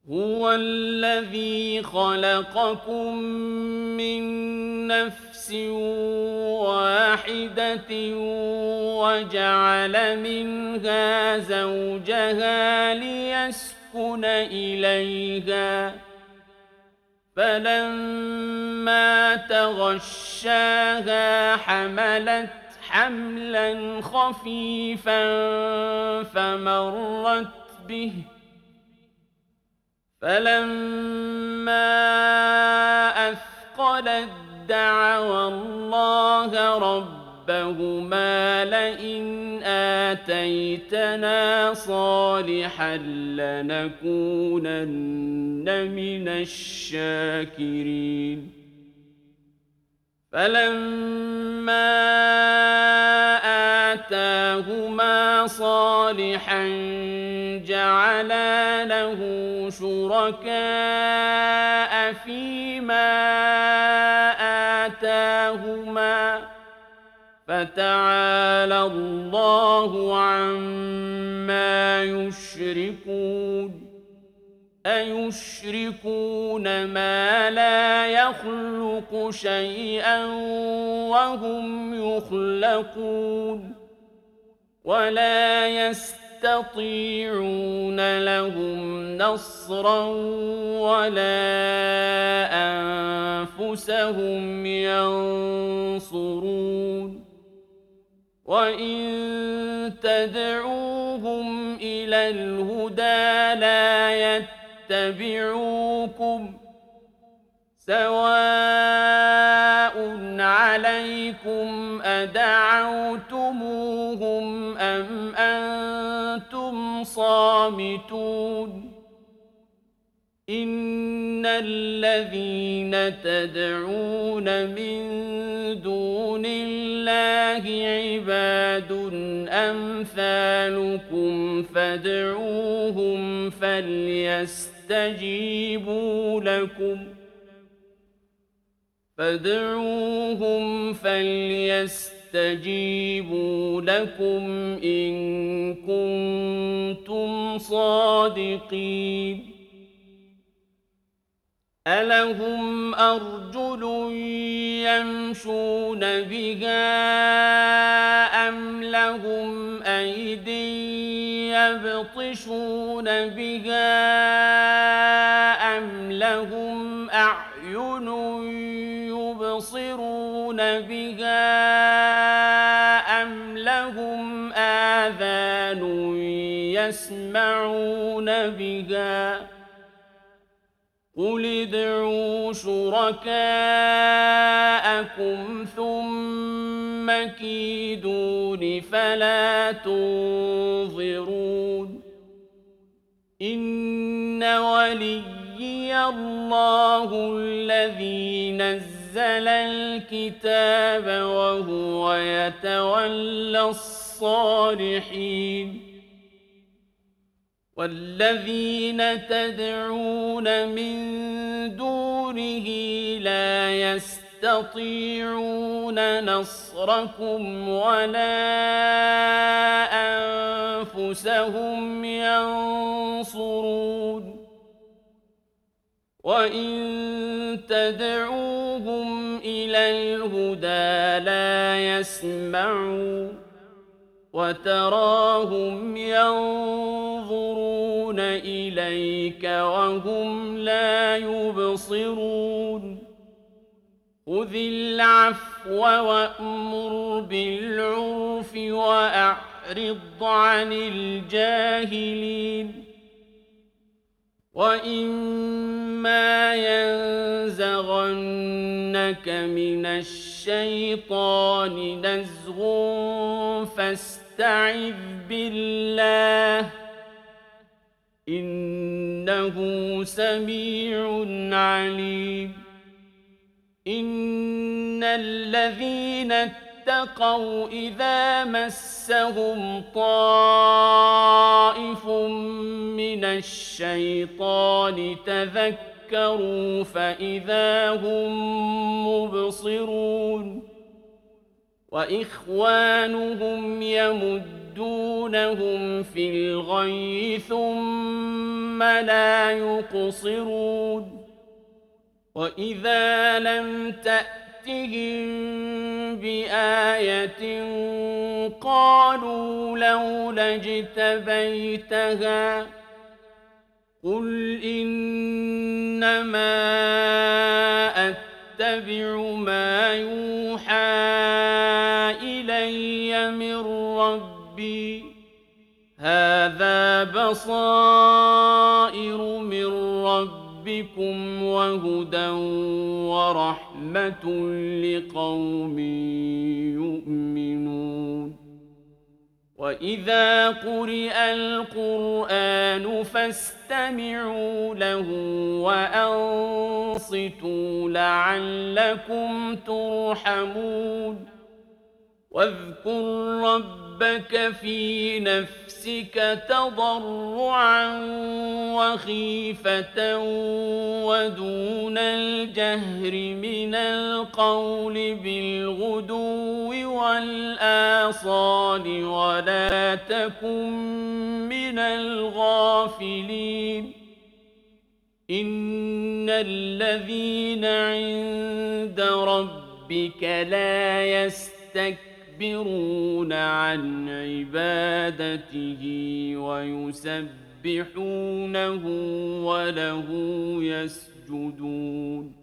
هو الذي خلقكم من نفس واحدة وجعل منها زوجها ليسكن إليها فلما تغشاها حملت حملا خفيفا فمرت به فلما أثقلت دعوا الله ربهما لئن آتيتنا صالحا لنكونن من الشاكرين فلما آتاهما صالحا جعلا له شركاء فيما آتاهما فتعالى الله عما يشركون أيشركون ما لا يخلق شيئا وهم يخلقون ولا يستطيعون لهم نصرا ولا أنفسهم ينصرون وإن تدعوهم إلى الهدى لا يتبعوكم سواء عليكم أدعوتموهم أم أنتم صامتون إن الذين تدعون من دون الله عباد أمثالكم فادعوهم فليستجيبوا لكم إن كنتم صادقين ألهم أرجل يمشون بها أم لهم أيد يبطشون بها أم لهم أعين يبصرون بها أم لهم آذان يسمعون بها قل ادعوا شركاءكم ثم كيدون فلا تنظرون إن وليي الله الذي نزل الكتاب وهو يتولى الصالحين والذين تدعون من دونه لا يستطيعون نصركم ولا أنفسهم ينصرون وإن تدعوهم إلى الهدى لا يسمعون وتراهم ينظرون إليك وهم لا يبصرون خذ العفو وأمر بالعرف وأعرض عن الجاهلين وإما ينزغنك من الشيطان نزغ فاستعذ بالله إنه سميع عليم إن الذين اتقوا إذا مسهم طائف من الشيطان تذكروا فإذا هم مبصرون وإخوانهم يمدون يمدونهم في الغي ثم لا يقصرون وإذا لم تأتهم بآية قالوا لولا اجتبيتها قل إنما أتبع ما يوحى إلي من ربي هذا بصائر من ربكم وهدى ورحمة لقوم يؤمنون وإذا قرئ القرآن فاستمعوا له وأنصتوا لعلكم ترحمون واذكر ربك في نفسك تضرعا وخيفة ودون الجهر من القول بالغدو والآصال ولا تكن من الغافلين إن الذين عند ربك لا يستكبرون عن عبادته ويسبحونه وله يسجدون